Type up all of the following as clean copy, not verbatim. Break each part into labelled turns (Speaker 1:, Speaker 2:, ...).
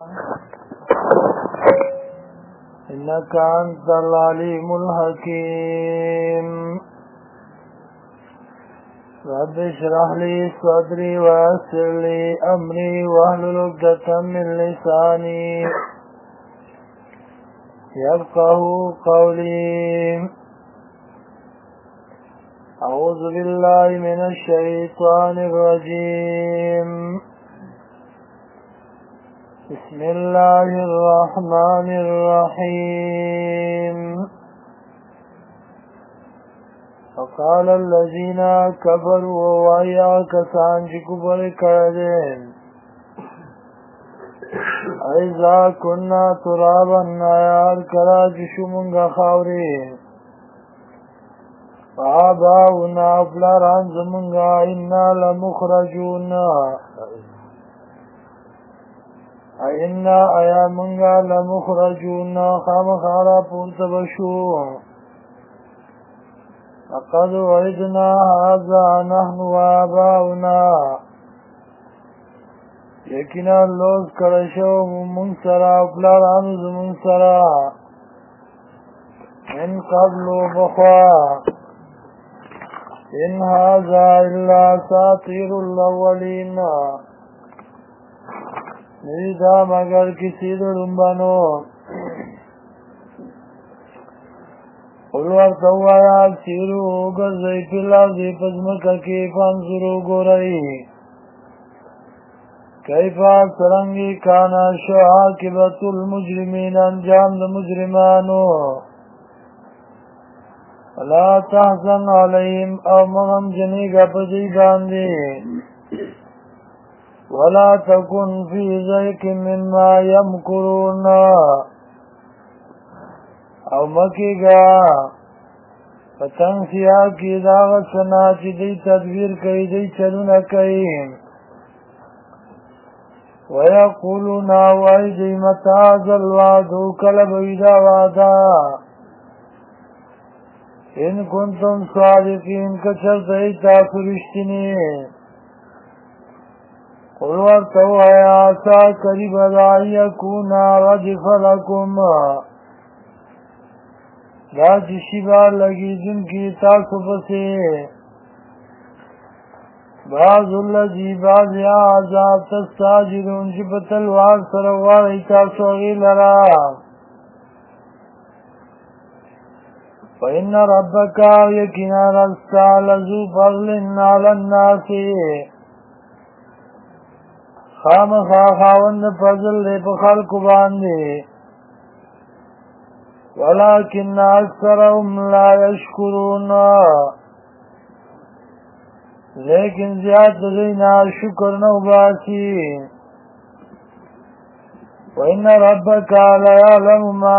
Speaker 1: إنك أنت العليم الحكيم رب اشرح لي صدري ويسر لي أمري واحلل عقدة من لساني يفقه قولي. أعوذ بالله من الشيطان الرجيم. بسم الله الرحمن الرحيم. وقال الذين كفروا ويا كسان چې کفر کړي اذا كنا ترابا نار کلا چې شومنګه خاوري فآباؤنا فلاران زمنگا إنا لمخرجون إنا آیا منگا لمخرجون خامخارا پورتبشو لقد وعدنا هذا نحن وآباؤنا یقینا لوز کرشو من سرا فلاران زمن سرا من قبل بخوا إن هذا إلا ساطير الأولين نریدا مگر کسی درنبانو قلور توایا سیرو گرزی پلا زی پزمکا کی فانسرو گورائی کیفا سرنگی کانا شو عاقبت المجرمین انجام دا مجرمانو لا تحزن عليهم او مغم جنیگا پدی باندی ولا تكن في ضيق مما يمكرون او مکیگا پتنگ سیا کی داغت سنا چی دی تدبیر کئی دی چلون کئی ویقولون وائی دی متاز الوعدو کلب ویدا وعدا ان کنتم صادقین کچر دی تاسو رشتنی قل ورتو آیاسا قریب دائی یکونا ردف لکم دا جشیبا لگی جن کی تاسو پسی بعض اللذی بعض یا عذاب تستاجرون جب تلوار سروار تاسو غیلرا فإن ربك يكنا رستا لذو فضل على الناس خام خاوند فضل لے پخلق باندے ولكن اکثرهم لا يشکرون لیکن زیاد دینا شکر نو باسی وإن ربك لا يعلم ما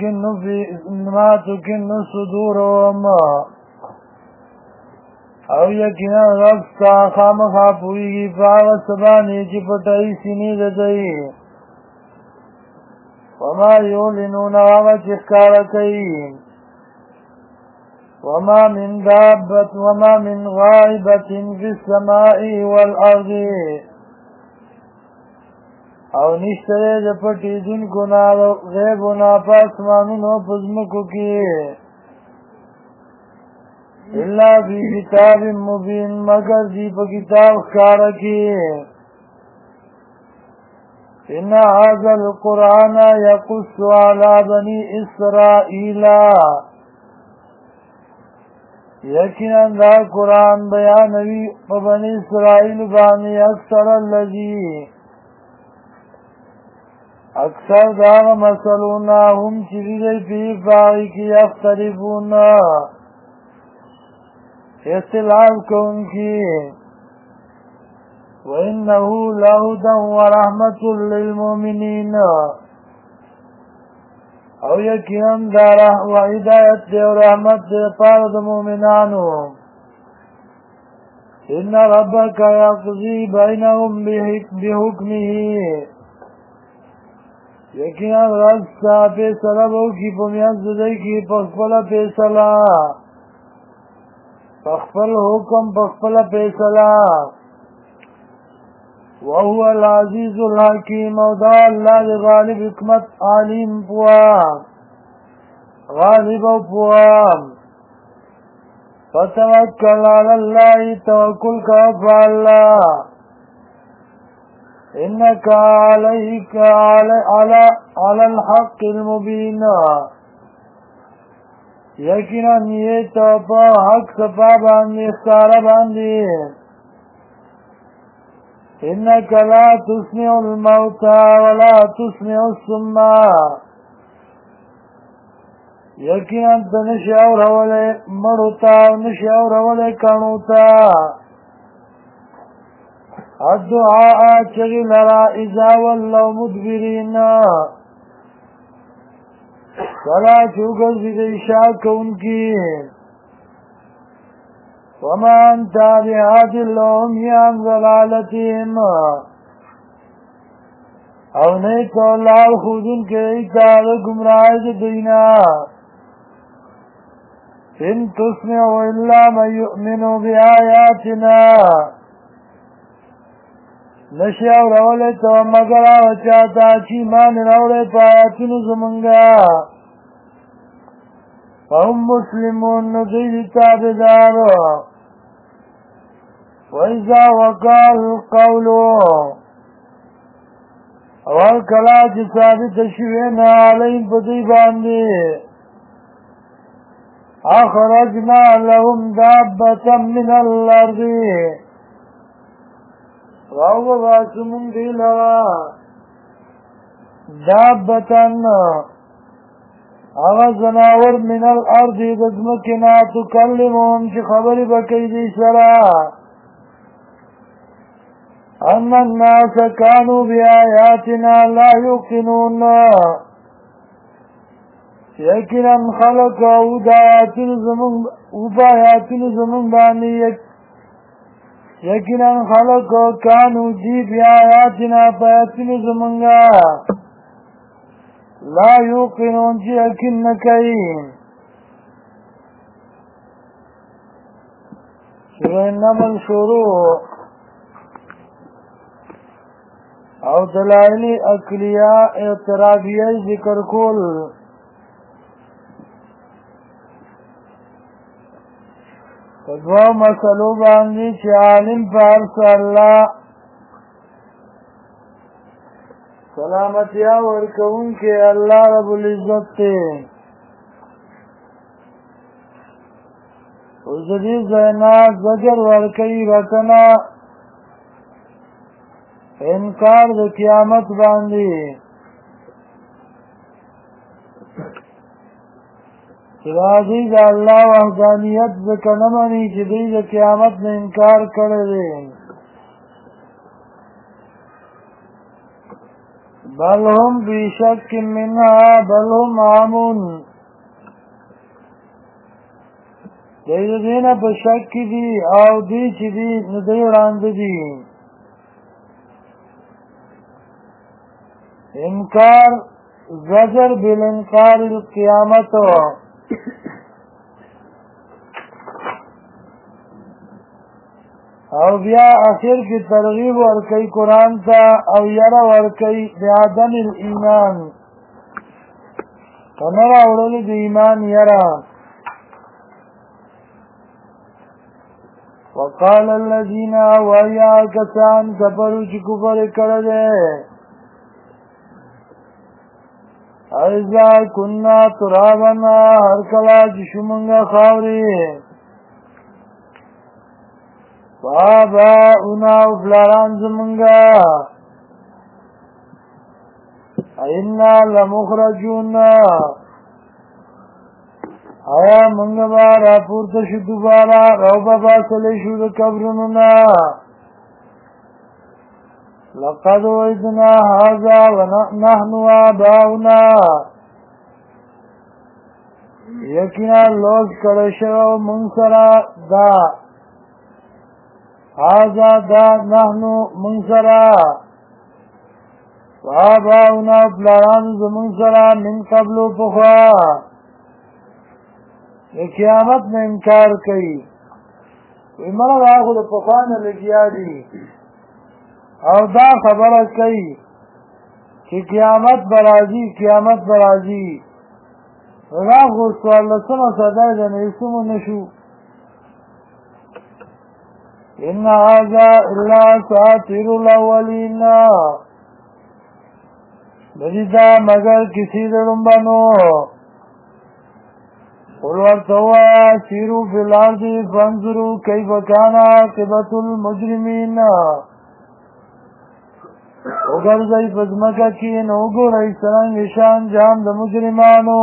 Speaker 1: تكن صدورهم او یقینا رفتا خامخا پویگی پاو سبانی چی پتائی سینی ددئی وما یولنون وما چخکارکی وما من دابت وما من غائبت فی السماء والارض او نشتره جپٹی دن کنا غیبنا پاسمانونو پزمکو کی الا فی کتاب مبین مگر دی پا کتاب خارا کی ان هذا القرآن یقص علی بنی اسرائیل یقینا دا قرآن بیانوی پا بنی اسرائیل بانی اکثر اللذی اکثر داغ مسلونا هم چیزی پی باغی کی اختلفون اختلاف کون کی وَإِنَّهُ لَهُدًى وَرَحْمَةٌ لِّلْمُؤْمِنِينَ او یقیناً دارا و ہدایت دے و رحمت دے پارد مومنانو ان ربک یقضی بینہم بحکمہ یقیناً رستا پیسلہ بو کی پمیز دے کی پخپل پیسلہ پخپل حکم پخپل پیسلہ وهو العزیز الحکیم او دا اللہ دی غالب حکمت علیم پوا غالب او پوا فتوکل علی اللہ توکل کا فاللہ انك عليك على الحق المبين یقینا یہ تو حق صفا باندې ښکارا باندې انك لا تسمع الموتى ولا تسمع الصم یقینا نشي اورولې مړوتا نشي اورولې کانوتا الدعاء چغی لرا اذا واللو مدبرین کلا چوگل زی شاک ان کی وما انتا بهاد اللهم یان ضلالتهم او نیتو اللہ خودن کے ایتاد گمراہ دینا ان تسمعوا الا من یؤمنوا بآیاتنا نشی او رولی تو مگر آو چاہتا چی مان رولی پایاتنو زمانگا فهم مسلمون ندید تابدارو وَإِذَا وَقَعَ الْقَوْلُ اول کلا چی ثابت شوینا علیم پتی باندی اخرجنا لهم دابتا من الارض راو باسمون دی لرا دابتن اغا زناور من الارض دزمکنا تکلمهم چی خبری بکی دی سرا ان الناس كانوا بآياتنا لا يوقنون یقینا خلق او بآیاتن زمون بانی یقینا خلق كانوا دی بآیاتنا پایاتن زمونگا لا يوقنون جی یقین نکئی سورہ النمل شروع او دلائل عقلیہ اعتراضیہ ذکر کول دو مسلو باندې چې عالم فارس الله سلامتیا ورکون کې الله رب العزت ته اوس دې زنا زجر ورکړي وکنا انکار د قیامت باندې راځي د الله وحدانیت ځکه نه مانی چې دوی د قیامت نه انکار کړی دی بل هم بشک منها بل هم عامون دوی د دې نه په شک کې دي او دوی چې دي نو دوی وړاندې دي انکار زجر بالانکار القیامت او بیا اخر کی ترغیب ورکی قرآن تا او یرا ورکی بعدم الایمان کنرا اوڑلی دی ایمان یرا وقال الذین ویا کسان کفرو چی کفر کرده ایزا کننا ترابنا هر کلا جشمنگا خاوری فآباؤنا افلاران زمنگا اینا لمخرجون آیا منگا بارا پورتا شو دوبارا روبا باسلی شو دا قبرننا لقد وعدنا هذا ونحن آباؤنا یقینا لوز کڑشو منصرا دا هذا دا نحن منصرا وآباؤنا پلاران زمنصرا من قبل پخوا قیامت میں انکار کئی امرد آخو دا پخوانا لگیا دی او دا خبره کوي چې قیامت برازي راغو سوال لسمه صدای د نیسمو نشو ان هذا الا ساطر الاولین ندیدا مگر کسی درنبانو قل ورتوا سیرو فی الارض فانظروا کیف کان عاقبت المجرمین وګرځئ په ځمکه کې نو وګورئ څرنګه شان جام د مجرمانو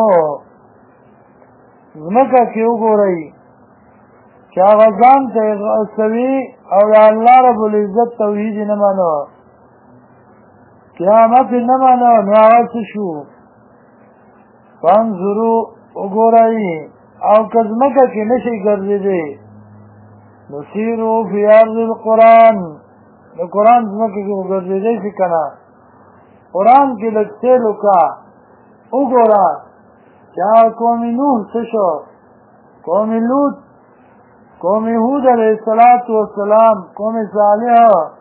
Speaker 1: ځمکه کې وګورئ چې هغه ځان ته سوي او الله رب العزت توحید نه مانو قیامت نه مانو نو هغه څه شو فانظروا وګورئ او که ځمکه کې نشي ګرځېدی نسیرو فی ارض القرآن د قرآن ځمکه کې وګرځېدی شي که نه قرآن کې لږ سیل وکړه وګوره چې هغه قوم نوح څه شو قوم لوط قوم هود علیه السلام قوم صالح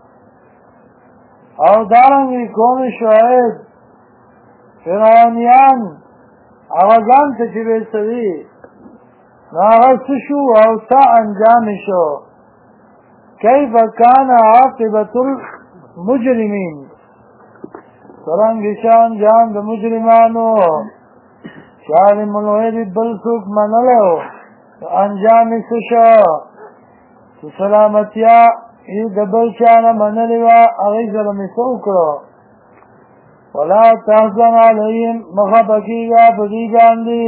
Speaker 1: او دارنګې قوم شعیب فرعونیان هغه ځان ته چې ویسوي نو هغه څه شو او څه انجام شو کیف کان عاقبت المجرمین څرنګه شان جان د مجرمانو شارم الغیب بل څوک منلو انجام یې څه شو چې سلامتیا یې د بل چا نه منلې وه هغې سره مې څه وکړو ولا تحزن علیهم مخفه کېږه په دوی باندې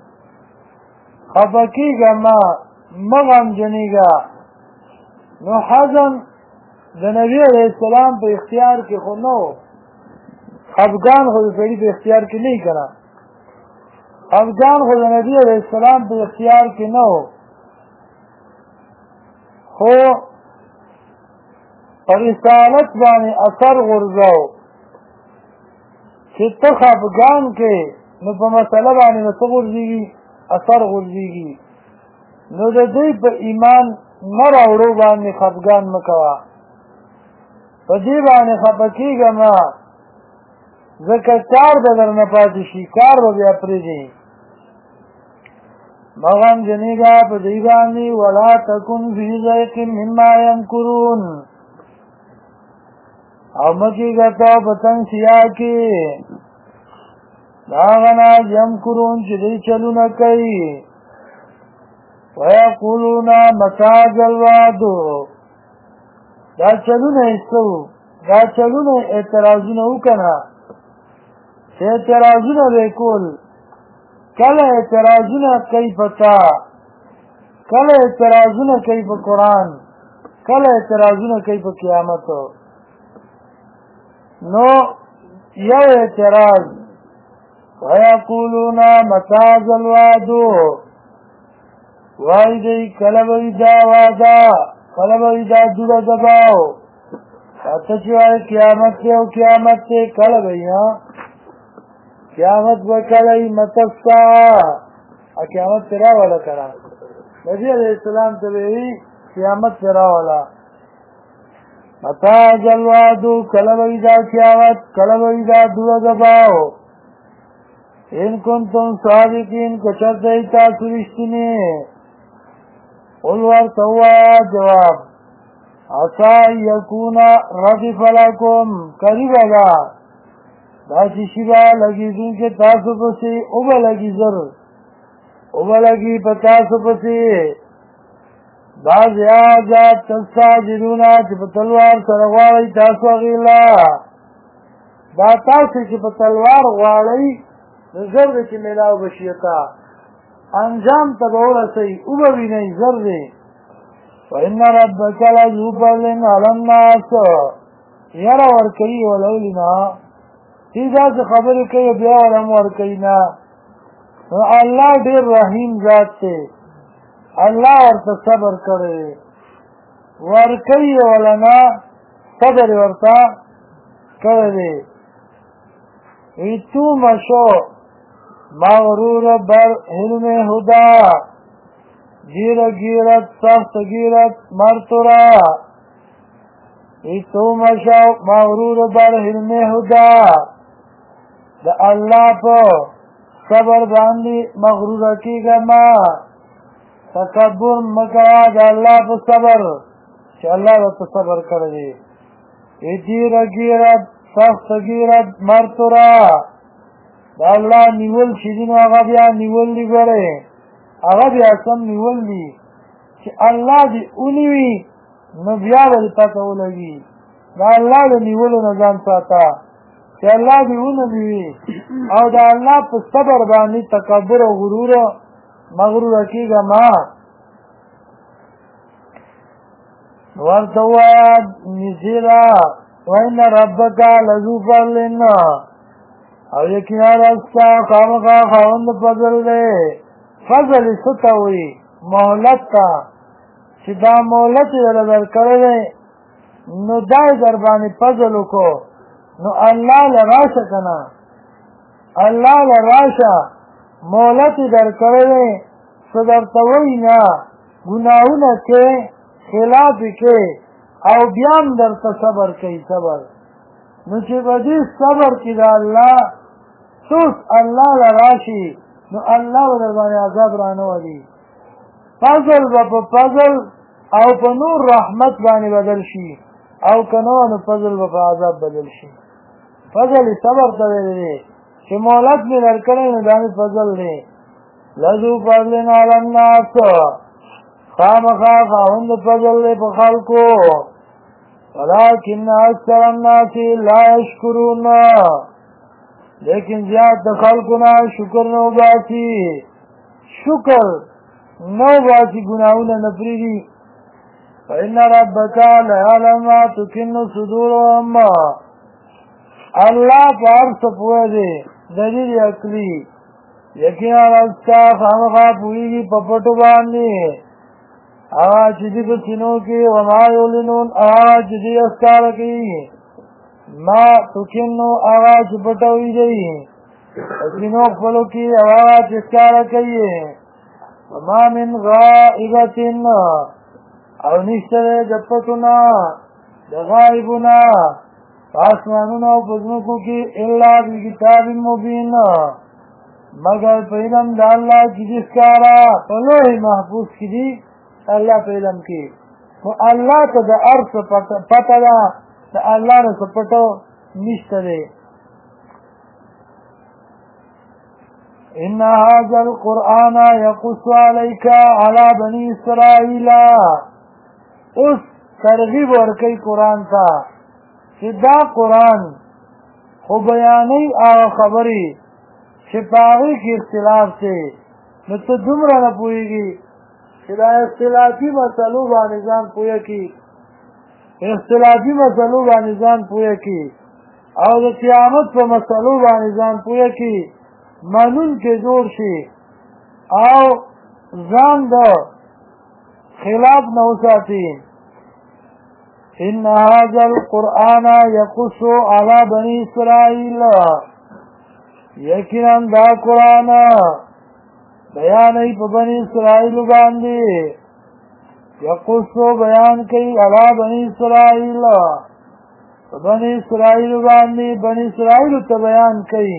Speaker 1: خفه کېږه مه غمجنېږه نو حزن د نبي علیه السلام په اختیار کې خو نه و خفګان خو د سړي په اختیار کې نه وي که نه خفګان خو د نبي علیه السلام په اختیار کې نه و خو په رسالت باندې اثر غورځو چې ته خفګان کې نو په مسله باندې نو څه غورځېږي اثر غورځېږي نو د دوی په ایمان نه راوړو باندې خفګان مه کوه په دې باندې خفه کېږه مه ځکه کار به در نه پاتې شي کار به بیا پرېږدي مه غمجنېږه په دوی باندې ولا تکن فی ضیق مما یمکرون او مه کېږه ته په تنګ سیا کې د هغه نه یمکرون چې دوی چلونه کوي ویقولون متى ذا الوعد دا چلونه ایستو دا چلونه اعتراضونه وکنه چې اعتراضونه به کول کله اعتراضونه کوي په تا کله اعتراضونه کوي په قرآن کله اعتراضونه کوي په قیامت نو یو اعتراض ویقولون متى ذا الوعد وای دی کله به وي دا واده کله به وي دا دوړه دباو ته چې وایې قیامت دی او قیامت دی کله به وي قیامت به کله وي متستا قیامت پرې راوله که نه نبي علیه السلام ته به وي قیامت پرې راوله متى ذا الوعد کله به وي دا قیامت کله به وي دا دوړه دباو ان کنتم صادقین که چېرته یې تاسو رښتینې قل ورته ووایه جواب عسى یکون ردف لکم قریبه ده داسې شي به لګېدونکې تاسو پسې اوبه لګي زر اوبه لګي په تاسو پسې بعض ذات تستعجلونه چې په تلوار سره غواړئ تاسو هغې له دا تاسو چې په تلوار غواړئ نو زر دی چې میلاو بشي ته انجام ته به ورسئ اوبه وینئ زر دی وان ربک لذو فضل علی الناس یره ورکوي ولولي نه چې داسې خبرې کوي بیا ور هم ورکوي نه نو الله ډېر رحیم ذات دی الله ورته صبر کړی ورکوي وله نه صبر ورته کړی دی وی تو مشو مغرور بر حلم هدا گیر گیرت سخت گیرت مرتورا تو مشو مغرور بر حلم هدا دا اللہ پا صبر باندی مغرور کی گما تکبر مکوا دا اللہ پا صبر چه اللہ با صبر کردی ایجیر گیرد سخت گیرد مرتورا دا اللہ نیول شدین آغا بیا نیول دی گره آغا بیا سم نیول دی چه اللہ دی اونیوی نو بیا با دی پتا اولگی دا اللہ دی نیولو نظام ساتا چه اللہ دی اونیوی او دا اللہ پا صبر بانی تکبر و غرور مغرور کی گا ما ورطواد نزیرا وَإِنَّ رَبَّكَ لَذُو فَضْلٍ او یقینا رستا خامخا خاوند فضل دے فضل ستوئی مہلت تا چی دا مہلت در کرده نو دای در بانی فضلو کو نو اللہ لراشا کنا اللہ لراشا مہلت در کرده صدر توئی نا گناہونا کے خلافی کے او بیام در تصبر کئی صبر نو چی بدی صبر کی دا اللہ توس اللہ لراشی نو اللہ و در بانی عذاب رانو علی فضل با پا فضل او پا نور رحمت بانی بدل شی او کنو فضل با پا عذاب بدل شی فضل صبر تاوی دے چی مولت می در کرن دانی فضل دے لذو فضلن علی الناس خامخا خاوند فضل دے پا خلقو ولیکن اکثر الناس لا یشکرون لیکن زیاد خلقنا شکر نو باسی شکر نو باسی گناہونا نفریدی فإن ربک لیعلم ما تکن صدورهم اللہ پار سپوئے دے دلیل اکلی یقین رستا خامخا پوئی گی پپٹو باندی آواز چیزی کو سنو کی وما یولنون آواز چیزی اسکار کی ما تکنو آواز پٹوئی دی سنو پلو کی آواز اسکار کی وما من غائبت او نشتر جپتنا غائبنا آسمانونا و پزمکو کی اللہ بکتاب مبین مگر پیدم دا اللہ کی جسکارا پلوح محفوظ کی دی اللہ پہ علم کی تو اللہ تو دا عرص پتا دا دا اللہ نے سپٹو نشت دے ان هذا القرآن يقص عليك على بني اسرائیل اس ترغیب ورکی قرآن تا کہ دا قرآن خو بیانی آغا خبری شپاغی کی اختلاف سے نو تو دمرا نہ پوئی گی دا اختلافی مسئلو با نظام پویا کی اختلافی مسئلو با نظام پویا کی او دا قیامت پا مسئلو با نظام پویا کی منون کے جوڑ شی او زان دا خلاف نوساتی ان هذا القرآن يقص على بني اسرائیل یقینا دا قرآن بیان ای پا بنی اسرائیل باندی یقصو بیان کئی علا بنی اسرائیل پا بنی اسرائیل باندی بنی اسرائیل تا بیان کئی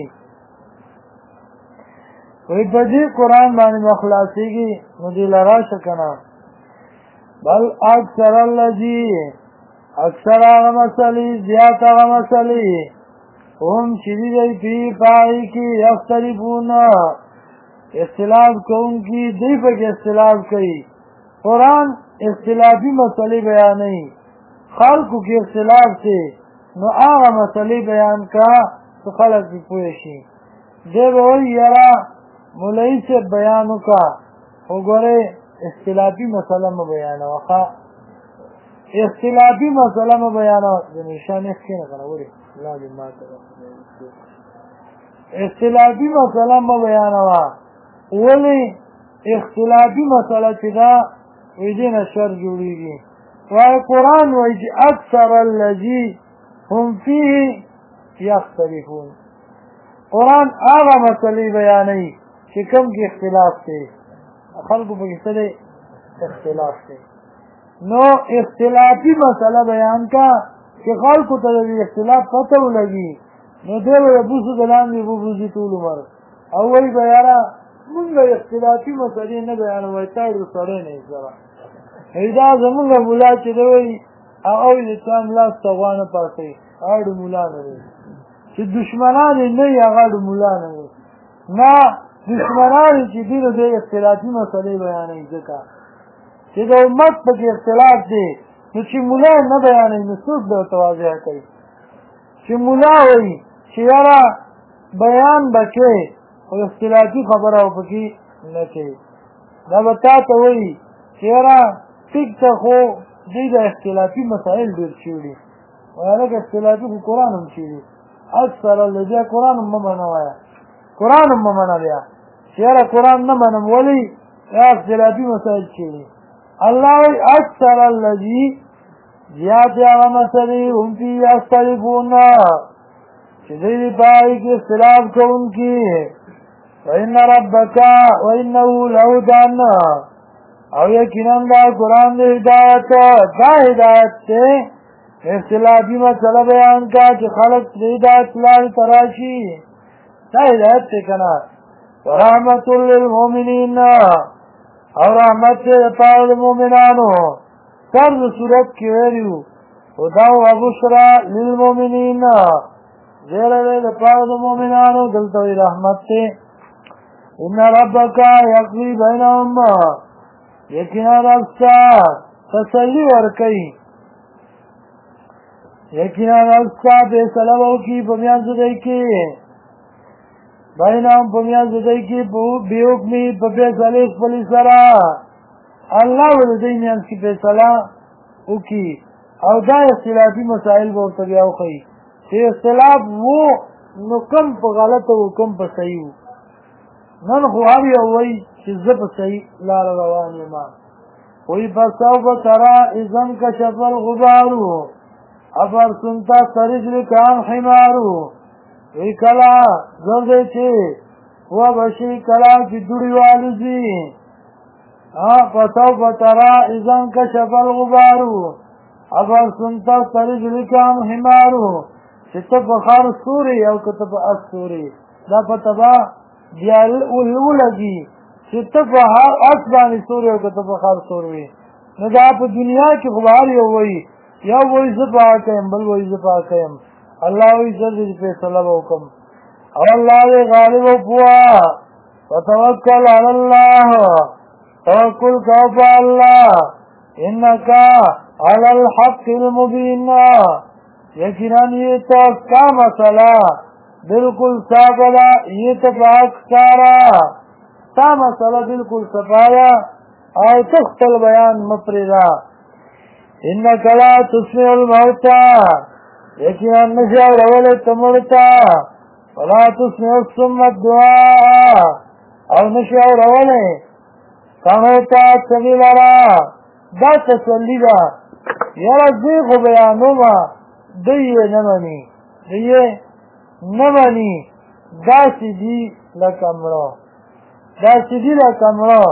Speaker 1: کوئی بدی قرآن بانی مخلاصی کی مدیل را شکنا بل اکثر اللذی اکثر آغا مسئلی زیاد آغا مسئلی هم شدید پی پائی کی یختلفونا اختلاف کون کی دی پک اختلاف کئی قرآن اختلافی مسئلے بیان نہیں خلقو کی اختلاف سے نو آغا مسئلے بیان کا تو خلق کی پوشی دے بوئی یرا ملئی سے بیانو کا ہو گورے اختلافی مسئلہ میں بیانا وخا اختلافی مسئلہ میں بیانا نشان اخی نکنا بولی لازم ماتا اختلافی مسئلہ میں بیانا ولی اختلافی مسئلہ چدا ویدین شر جوڑی گی وی قرآن ویجی اکثر اللذی هم فیه یختلفون قرآن آغا مسئلے بیانی چکم کی اختلاف تے خلقو پکستر اختلاف تے نو اختلافی مسئلہ بیان کا چې خلکو ته د اختلاف پته ولګي نو دی به د بوسو د لاندې وبوځي ټول عمر او وایي به یاره مونږ اختلافي مسلې نه بیانوئ تا ډېر سړی نه یې سره دا زمونږ ملا چې دی وایي او د چا ملاس ته غوا نه پاڅوي هغه د ملا نه دی چې دشمنان یې نه وي هغه د ملا نه دی نه دشمنان چې دي نو دی اختلافي مسلې بیانوي ځکه چې د امت پکې اختلاف دی نو چې ملا نه بیانوي نو څوک به ورته واضح کوي چې ملا وایي چې یاره بیان به کوې او اختلافي خبره او پکې نه کوي دا به تا ته وایي چې یاره ټیک ته خو دوی د اختلافي مسایل ډېر شوي دي هلکه اختلافي خو قرآن هم شوي دي اکثره له بیا قرآن هم مه منه وایه قرآن هم مه منه بیا چې یاره قرآن نه منم ولې یا اختلافي مسایل شوي الله وایي اکثر الذي زیات هغه مسلې هم فی یختلفون چې دوی په هغې کې اختلاف کوونکي وإن ربک وإنه لهدی او یقینا دا قرآن د هدایت دا هدایت دی اختلافي مسله بیان کا چې خلق د هدایت لارې ته راشي دا هدایت دی که نه ورحمة للمؤمنین او رحمت دی دپاره د مؤمنانو سر د صورت کې ویلي هدی وبشرى للمؤمنین زیری دی دپاره د مؤمنانو دلته وایي رحمت دی ان ربک یقضي بینهم یقینا رب ستا تسلی ورکوي یقینا رب ستا فیصله به وکړي په میانځ د دوی کې بینهم په میانځ د دوی کې بحکمي په فیصلې خپلې سره الله به د دوی میانځ کې فیصله وکړي او دا اختلافي مسایل به ورته بیا وښیي چې اختلاف و نو کم په غلطه و کم په صحیح و نن خو هر یو وایي چې زه په صحیح لاره روان یم وایي فسوف ترى اذا انکشف الغبار افرسنت ترجلک عن حمار وایي کله زر دی چې وبشي کله چې دوړې والوځي فسوف ترى اذا انکشف الغبار افرسنت ترجلک عن حمار چې ته په خر سورې او که ته په اس سورې دا پته به بیا ولګي چې ته په اس باندې سورې او که ته په خر سور وي نو دا په دنیا کې خو هر یو وایي یو وایي زه په هغه یم بل وایي زه په هغه یم الله وایي زه دې فیصله به وکړم او الله دې غالب او پوه وتوکل علی الله توکل کوه په الله انک علی الحق المبین یقینا یہ تو کا مسئلہ بالکل صافلا یہ تو پاک سارا تا مسئلہ بالکل صفایا او تختل بیان مپریدا انک لا تسمع الموتى یقینا نشا رول تمرتا ولا تسمع الصم الدعاء او نشا رول کانوتا سمیلارا دا تسلی دا یرا دیخ بیانوما دیئے نمانی دیئے نمانی داسی دی لکمرو داسی دی لکمرو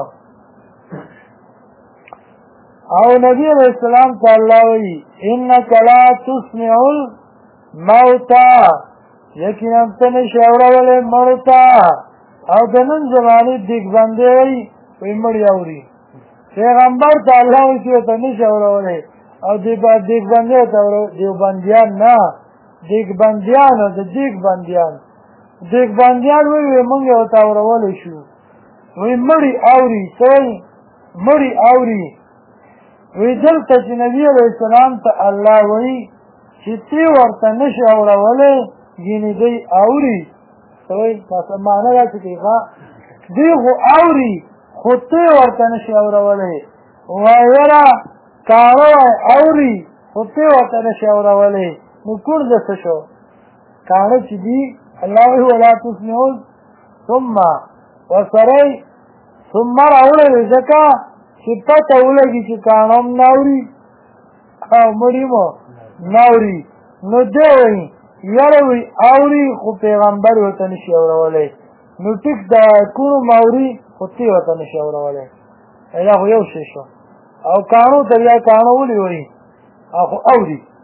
Speaker 1: او نبی علیہ السلام تا اللہ وی انکا لا تسمع الموتا یقینا تنش اوراولی مرتا او دنن زمانی دیگ بندے وی وی مڑی اوری پیغمبر تا اللہ وی چوی تنش اوراولی او دیگ بندے تا دیو بندیان نا دیگ بندیان او دیگ بندیان وی منگی او تا اوراولی شو وی مڑی اوری سوی مڑی اوری وی دلته چې نبی علیہ السلام ته الله وی چې تی ورته نشي اورولی یعنې دی اوري څه وایي تاسو معنا داسې کوي ښه دی خو اوري خو تی ورته نشي اورولی وایره کاڼه اوري خو تی ورته نشي اورولی نو کوڼ د څه شو کاڼه چې دي الله وی ولا تسمعون ثم وسری ثم راوړی ځکه چې پته ولګي چې کاڼه هم ناوري او مړي مو ناوري نو دی وایي یاره وی اوري خو پیغمبر ورته نشي اورولی نو ټیک د کوڼو ماوري خو تی ورته نشي اورولی دا خو یو شی شو او کاڼو ته بیا کاڼه ولې وایي خو اوري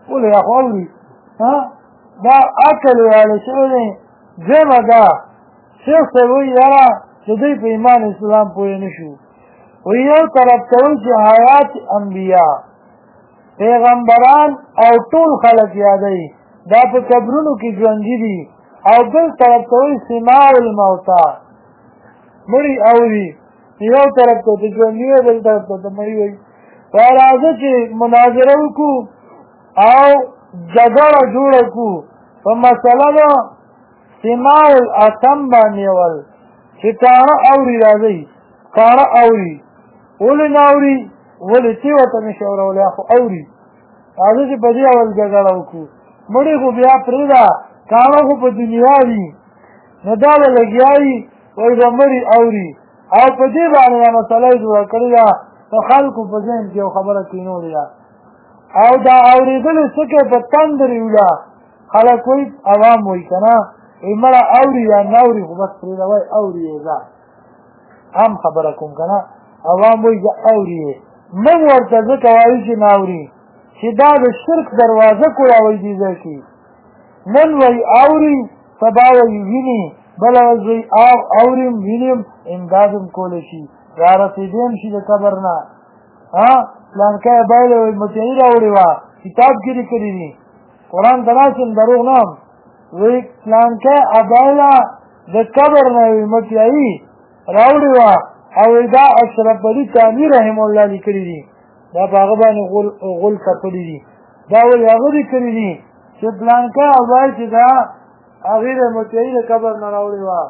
Speaker 1: ولې خو اوري دا عقل واله شوی دی. دویمه دا شیخ صاحب وایي یاره چې دوی په ایمان اسلام پوه نه شو. وایي یو طرف ته وایي چې حیات انبیا پیغمبران او ټول خلک یادوي دا په قبرونو کې ژوندي دي، او بل طرف ته وایي سماع الموتا مړي اوري. یو طرف ته د ژوندي وایي بل طرف ته د مړي وایي. راځه چې مناظره وکړو او جګړه جوړه کړو په مسله د سماع الاتم باندې ول چې کاڼه اوري. راځئ کاڼه اوري ولې نه اوري؟ ولې چې ورته نشي اورولی خو اوري. راځه چې په دې اول جګړه وکړو. مړي خو بیا پرېږده کاڼه خو په دنیا وي نو دا به لګیا وي وایي به مړي اوري. او په دې باندې دا مسله یې جوړه کړې ده د خلکو په ذهن کې یو خبره کېنولې ده او دا اورېدلې څه کوي په تندر ویله خلک وایي عوام وایي که نه وایي مړه اوري یا نه اوري خو بس پرېږده وایي اوري یې ځه عام خبره کوم که نه عوام وایي زه اوري یې موږ ورته ځکه وایو چې نه اوري چې دا د شرک دروازه کولاوئ دې ځای کې نن وایي اوري سبا وایي ویني بله ورځ وایي اوریم وینیم امداد هم کولی شي را رسېدی شي د قبر نه پلانکی بایله وایي مطیعي راوړې وه کتاب کې لیکلي دي قرآن ته ناست یم دروغ نه هم وایي پلانکی ابایله د قبر نه وایي مطیعي راوړې وه او دا اشرف علي تاني رحم الله لیکلي دي دا په هغه باندې غول کپلي دي دا وایي هغه لیکلي دي چې پلانکی ابایل چې دا هغې د مطیعي د قبر نه راوړې وه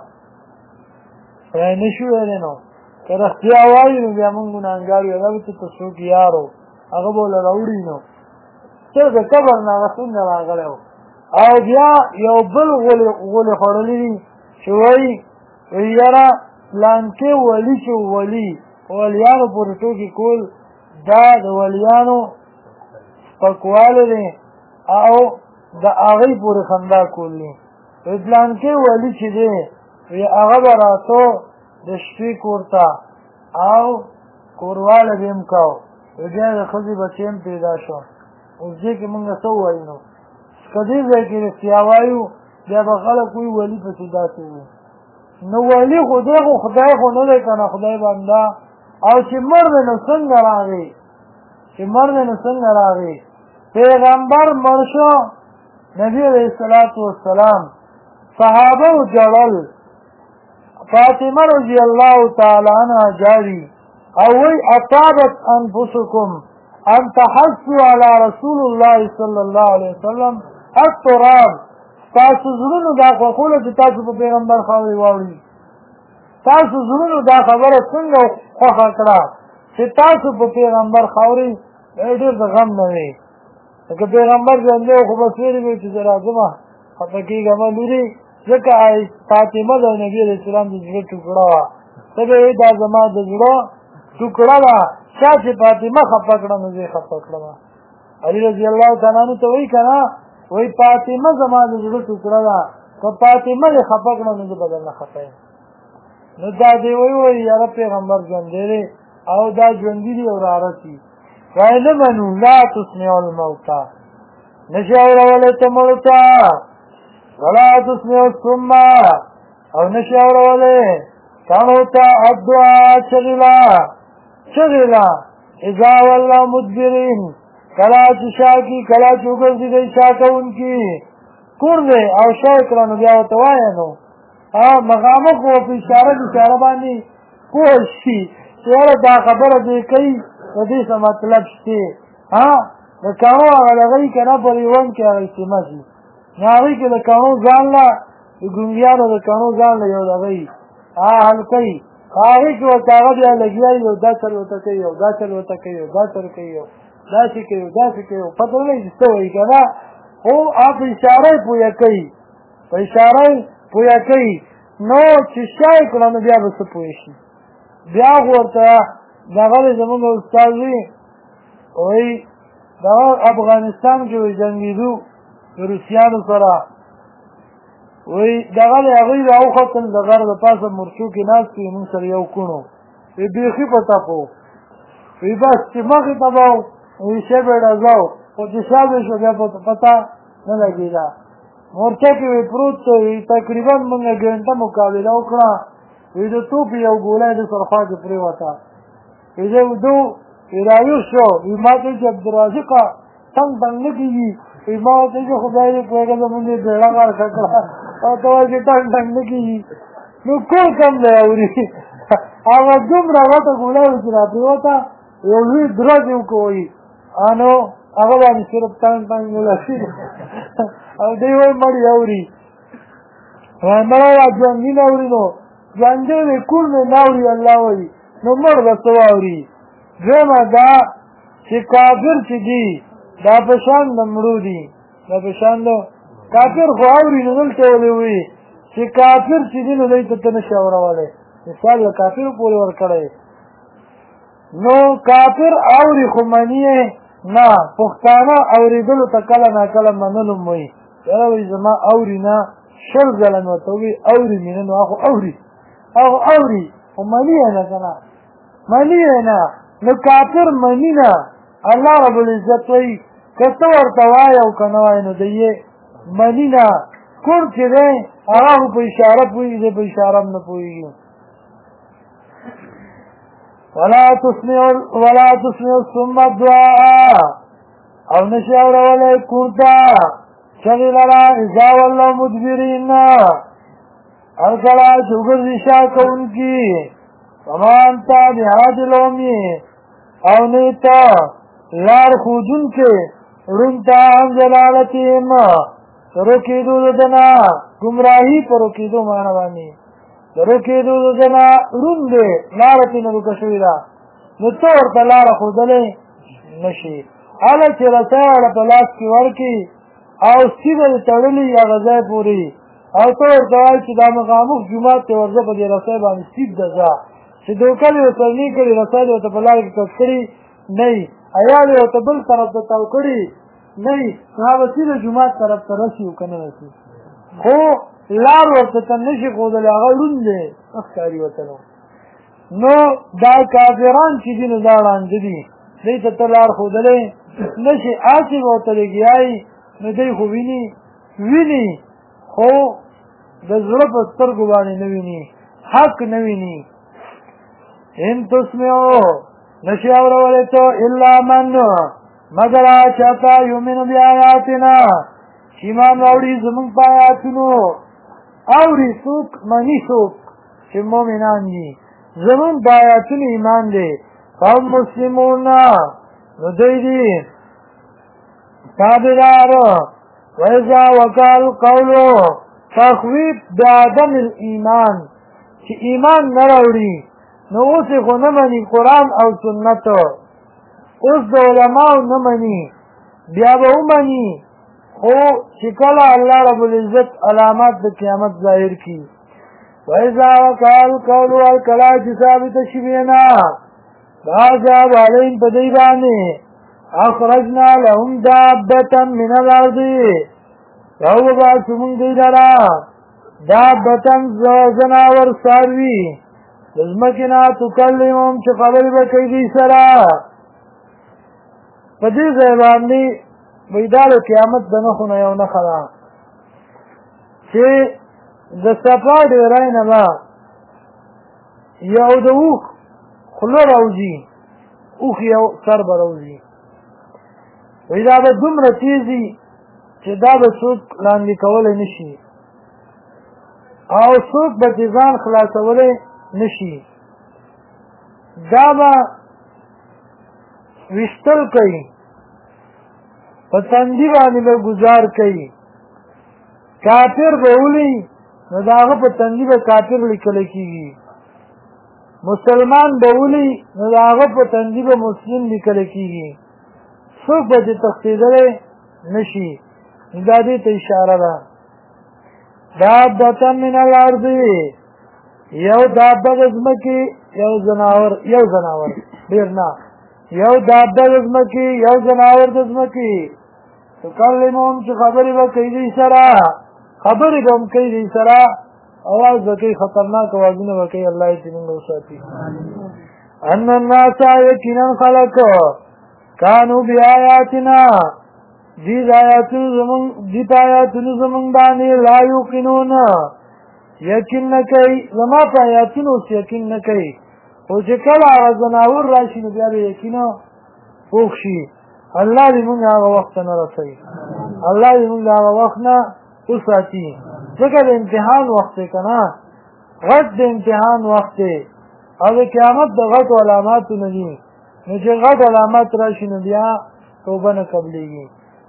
Speaker 1: نه شو ویلی نو که رښتیا وایي نو بیا مونږ ګناهګار یو دا به چې ته څوک یار و هغه به له راوړي نو څه د قبر نه هغه څنګه راغلی و. او بیا یو بل غولې خوړلي دي چې وایي یاره پلانکې ولي چې ولي ولیانو پورې ټوکې کول دا د ولیانو سپکوالی دی او د هغې پورې خندا کول دي. پلانکې ولي چې دی هغه به راتو د شپې کور ته او کورواله به هم کو بیا د ښځې بچی هم پیدا شو. اوس دې کې مونږ څه ووایو نو که دې ځای کې رښتیا وایو بیا به خلک وایي ولي پسې داسې وي نو ولي خو دی خو خدای خو نه دی که نه خدای بنده او چې مړ دی نو څنګه راغی چې مړ دی نو څنګه راغی پیغمبر مړ شو نبي علیه الصلاة والسلام صحابه و جړل فاطمه رضی الله تعالی عنها جاری او وی اطابت انفسکم ان تحسوا علی رسول الله صلی الله علیه وسلم التراب تاسو زړونو دا خوښوله چې تاسو په پیغمبر خاورې واوړي تاسو زړونو دا خبره څنګه خوښه کړه چې تاسو په پیغمبر خاورې ډېر د غم نه وي لکه پیغمبر ژوندی خو بس ویلې وي چې زه راځمه خفه کېږمه لورې ځکه فاطمه د نبي علیه السلام د زړه ټوکړه وه ته به وایې دا زما د زړه ټوکړه ده چا چې فاطمه خفه کړه نو زه یې خفه کړمه. علي رضی الله تعالی عنه ته وایي که نه وایي فاطمه زما د زړه ټوکړه ده که فاطمه دې خفه کړه نو زه به درنه خفه یم. نو دا دې وایي یاره پیغمبر ژوندی دی او دا ژوندي دي او رارسي وایي نه منو لا تسمعوا الموتى نشي اورولی ته مړو ته ولا تسمعوا الصم او نشي اورولی کاڼو ته الدعاء چغېله اذا ولوا مدبرین کله چې شا کي کله چې وګرځېدی شا کوونکي کور دی او شا یې کړه نو بیا ورته وایه نو مخامخ و په اشاره باندې پوه شي چې یاره دا خبره دې کوي د دې څه مطلب شته د کاڼو هغه دغه یي که نه په ریوند کې هغه استعمال شي نو هغوی کې د کاڼو ځان له د ګونګیانو د کاڼو ځان له یو دغه یي حلقه یي هغې کې ورته هغه بیا لګیا یي یو دا چل ورته کوي یو دا چل ورته کوي یو دا چل کوي یو داسې کوي یو داسې کوي پته نه لګي څه وایي که نه خو په اشاره یې پویه کوي په اشاره یې پویه کوي نو چې شا یې کړه نو بیا به څه پوه شي بیا خو ورته دغه دی زمونږ استاد وي وایي دغه افغانستان کې وایي جنګېدو د روسیانو سره وایي دغه دی هغوی راوختل د غر د پاسه مرچو کې ناست وي مونږ سره یو کوڼو وایي بیخي په تپو وایي بس چې مخې ته به وایي شی به یې ډزاو خو چې شابه شو بیا پته نه لګېده. مورچه کې وی پروت تقریبا موږ ګنټه مقابله وکړه. وی د توپ یو ګولی د سرخوا کې پرېوته. وی زه ودو وی راویښ شو. وی ما ته چې عبدالرازقه تنګ تنګ نه کېږي. وی ما ورته چې خدای دې پوهېږه زمونږ دې بېړه غرقه کړه او ته وایې چې تنګ تنګ نه کېږي. نو کور کم دی اوري هغه دومره غټه ګولی وه چې راپرېوته یو لوی درز یې وکوي نو هغه باندې صرف تنګ تنګ ولسي او دی وایي مړ یې اوري مړه وه ژوندي نه اوري نو ژوندی دی کوڼ مې نه اوري الله وایي نو مړ به څه واوري. دویمه دا چې کافر چې دي دا په شان د مړو دي. دا په شان د کافر خو اوري نو دلته ولې وایي چې کافر چې دي نو دی ته ته نشي اورولی. مثال له کافرو پورې ورکړی. نو کافر اوري خو مني نه. پښتانه اورېدلو ته کله ناکله منلو م وایي یاره وایي زما اوري نه 20 ځله مې ورته ووایي اوري مې نه. نو هغه اوري خو مني یې نه که نه مني یې نه. نو کافر مني نه. الله رب العزت وایي که ته ورته وایې او که نه وایې نو دی یې مني نه. کوڼ چې دی هغه خو په اشاره پوهېږي دی په اشاره هم نه پوهېږي. ولا تسمع الصم الدعاء او نشي اورولای کوړه چغې لره اذا ولوا مدبرین هر کله چې وګرځي شا کوونکي وما انت بهادي العمي او نه ته لار ښودونکی ړوند ته عن ضلالتهم روکېدو ددنه ګمراهي په روکېدو معنی باندې روکېدو ددنه ړوند دی لاره ترې نه روکه شوې ده نو ته ورته لاره ښودلی نه شي. هله چې رسۍ واړه په لاس کې ورکړي او سیده یې تړلي هغه ځای پورې او ته ورته وایې چې دا مخامخ جومات ته ورځه په دې رسۍ باندې سیده ځه چې دوکه دې ورته نه کړي رسۍ دې ورته په لاره کې کټ کړي نه وي یا دې ورته بل طرف ته تاو کړي نه وي نو هغه سیده جومات طرف ته رسي او که نه رسي. خو لار ورته ته نه شي ښودلی هغه ړوند دی ښه ښکاري ورته نو دا کافران چې دي نو دا ړانده دي دوی ته ته لار ښودلی نه شي. هسې به ورته لګیایي نو دوی خو ویني خو د زړه په سترګو باندې نه ویني حق نه ویني. ان تسمعو نشي اورولی ته الا من مگر هغه چاته یؤمنو بآیاتنا چې ایمان راوړي زمونږ په آیاتونو. اوري څوک مني څوک چې مؤمنان دي زمونږ په آیاتونو ایمان دی فهم مسلمون نو دوی دي تابعدار. وإذا وقع القول تخویف بعدم الایمان چې ایمان نه راوړي نو اوس یې خو نه مني قرآن او سنت اوس د علماو نه مني بیا به ومني خو چې کله الله رب العزت علامات د قیامت ظاهر کړي. وإذا وقع القول والکله چې ثابته شي بینه عذاب علیهم په دوی باندې اخرجنا لهم دابة من الارض راوباسو مونږ دوی لره دابة زناور څاروي د ځمکې نه تکلمهم چې خبرې به کوي دوی سره. په دې ځای باندې وایي دا د قیامت د نښو نه یو نښه ده چې د صفا ډېرۍ نه به یو د اوښ خوله راوځي اوښ یو سر به راوځي. وایي دا به دومره تیزي چې دا به څوک لاندې کولی نه شي او څوک به ترې ځان خلاصولی نه شي. دا به ویشتل کوي په تندي باندې به ګزار کوي. کافر به ولي نو د هغه په تندي به کافر لیکلی کېږي. مسلمان به ولي نو د هغه په تندي به مسلم لیکلی کېږي. څوک به ترې تښتېدلی نه شي. دا دې ته اشاره ده. دابة من الارض یو دابه د ځمکې یو زناور ډېر نه یو دابه د ځمکې یو زناور د ځمکې تکلمهم چې خبرې به کوي دوی سره خبرې به هم کوي دوی سره اواز به کوي خطرناک اوازونه به کوي. الله دې موږ وساتي. ان الناس یقینا خلق کانوا بآیاتنا دیت آیاتونو زمون باندې لا یوقنون یقین نه کوي زما په آیاتونو یقین نه کوي او چې کله هغه ځناور راشي نو بیا به یقین پوخ شي الله دې موږ هغه وخت نه رسوي الله دې موږ هغه وخت نه وساتي ځکه د امتحان وخت دی که نه غټ د امتحان وخت دی او د قیامت د غټو علاماتو نه دي نو چې غټ علامات راشي نو بیا توبه نه قبلېږي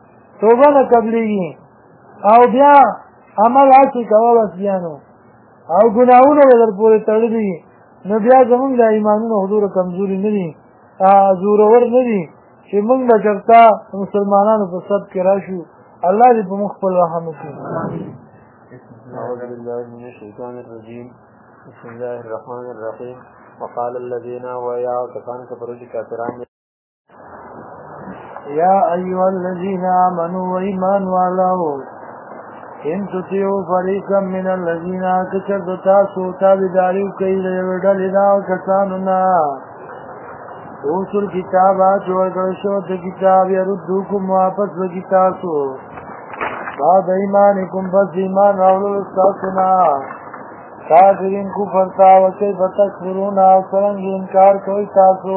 Speaker 1: او بیا عمل هسې کوه بس بیا نو او ګناهونه به در پورې تړلي نو بیا زمونږ د ایمانونو حضور کمزوري نه دي زورور نه دي چې موږ به چېرته مسلمانانو په صف کې راشو الله دې په موږ خپل رحم وکړي
Speaker 2: أعوذ بالله من الشيطان الرجيم بسم الله الرحمن الرحيم وقال الذين ويا كفان كفروا كافرون
Speaker 1: يا أيها الذين آمنوا وإيمان والله إن تطيعوا فريقا من الذين كفروا تاسو تابعداري کوي ډېر دا کسانونه اوسل کتابات ورکړل شو د کتاب يردوکم واپس وکي تاسو بعد ایمانکم پس ایمان راوړل تاسو نه کافرین کفر تا وکي بتکفرون او څنګه انکار کوي تاسو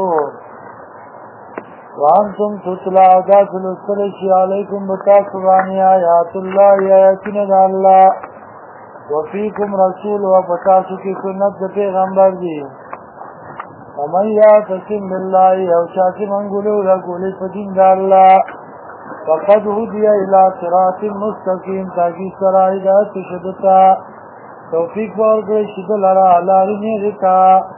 Speaker 1: وانتم تتلا داخل السلشي علیکم بتاکوانی آیات اللہ آیاتین اللہ وفیکم رسول وفتاسو کی سنت پیغمبر دی ومن یاتسم باللہ او شاکی منگولو لگولی فدین دا اللہ فقد هدی الى صراط مستقیم تاکی سرائی دا تشدتا توفیق بارگوی شدل را علاری نیغتا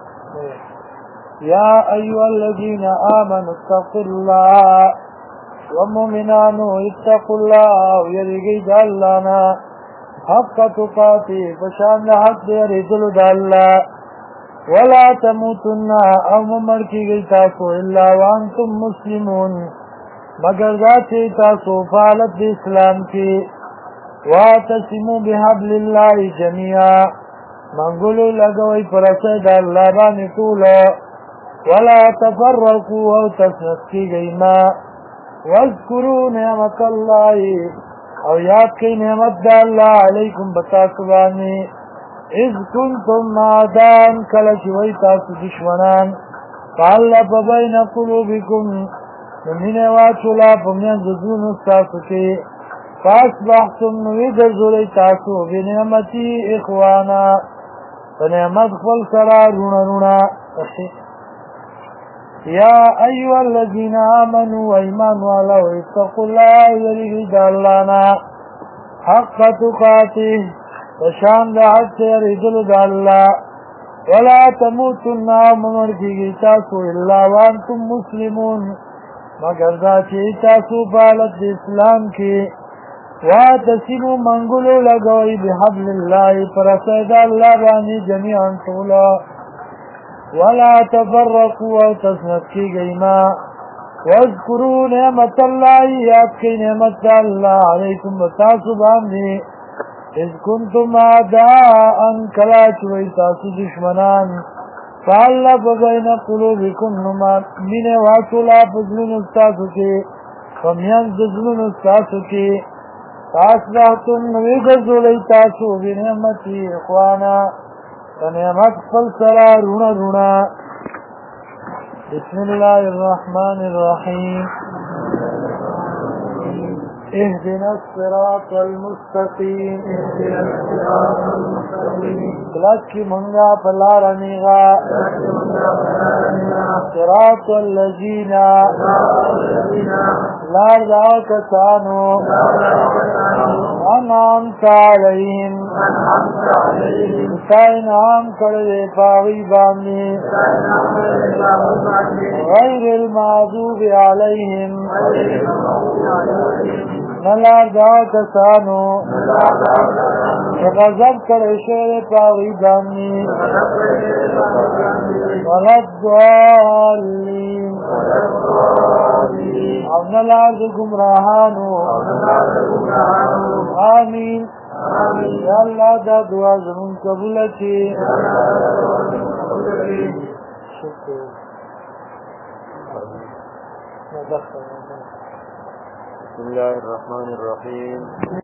Speaker 1: یا ایوہ الذین آمنوا اتقوا اللہ ومؤمنانو اتقوا اللہ ویرگی دا اللہ نا حق تقاتی فشان حق دیر ادل دا اللہ ولا تموتن او ممرکی گئی تاسو الا وانتم مسلمون مگر ذاتی تاسو فالت دی اسلام کی واتسمو بحبل اللہ جميعا منگولو لگوئی پرسے دا اللہ بانی طولا ولا تفرقوا او تسنسکی گئی ما واذکروا نعمت اللہ او یاد کی نعمت دا اللہ علیکم بتاسبانی اذ کنتم معدان کلچوئی تاسو دشمنان فعلب بین قلوبکم من واچولا پمین زدون استاسو کی فاسبحتم نویدر زولی تاسو بنعمتی اخوانا فنعمت خل سرا رونا رونا یا ایوہ الذین آمنوا ایمان والا اتقوا اللہ یریگی دالانا حق تقاتی وشان دا حد سیر ادل دا اللہ ولا تموتن ممر کی گی تاسو اللہ وانتم مسلمون مگر دا چی تاسو پالت اسلام کی واتسمو منگلو لگوئی بحبل اللہ پرسید اللہ بانی جميعا طولا ولا تفرقوا او تسنت کی گئی ما واذکروا نعمت اللہ یاد کی نعمت اللہ علیکم بتاسو باندی اذ کنتم اعداء کلاچوئی تاسو دشمنان فعلب بین قلوبکم من واصلا پزلون استاسو کی ومیان زلون استاسو کی فاسبحتم ویگزولی تاسو بنعمتی اخوانا فنعمت فلسلا رونا رونا بسم اللہ الرحمن الرحیم اهدنا الصراط المستقيم لك منغا پلارنیغا صراط الذين لا دعو کسانو انعمت علیہم انعام کردے پاغی باندی غیر المعذوب علیہم نلار دعا کسانو غضب کرے شیر پاغی باندی ولد ضالین او نلار دی گمراہانو آمین یا اللہ دا دعا زمون قبول کی شکر
Speaker 2: بسم الله الرحمن الرحيم